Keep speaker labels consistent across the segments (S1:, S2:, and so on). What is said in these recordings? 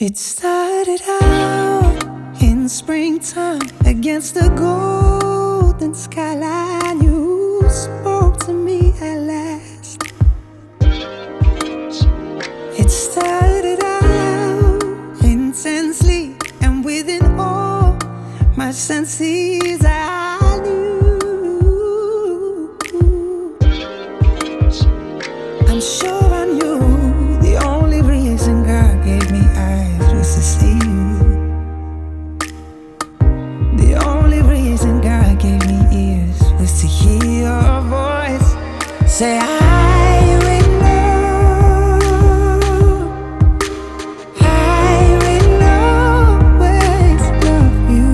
S1: It started out in springtime against the golden skyline. You spoke to me at last. It started out intensely, and within all my senses I knew. I'm sure I knew the only reason God gave me eyes was to see you. The only reason God gave me ears was to hear your voice say, I will love, I will always love you.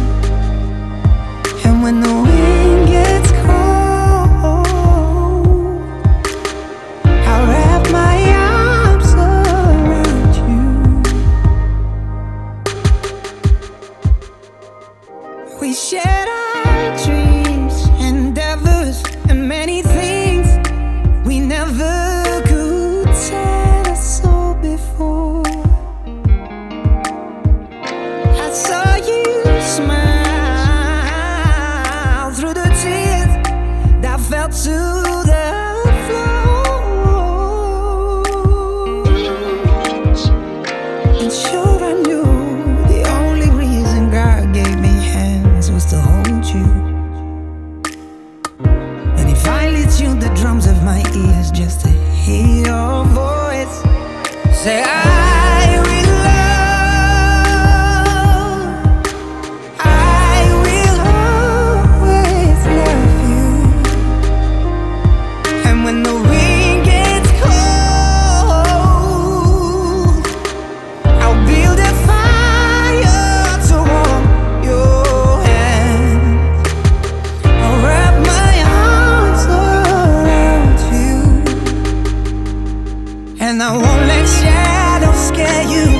S1: And when the wind gets cold, I'll wrap my arms around you. We shared our dreams, endeavors, and many things we never could tell us so before. I saw you smile through the tears that fell to the floor. And sure I knew the only reason God gave me hands was to hold you. And he finally tuned the drums of my ears just to hear your voice say, I will love, I will always love you. And when the wind gets cold, I'll build a fire to warm your hands. I'll wrap my arms around you, and I won't let shadows scare you.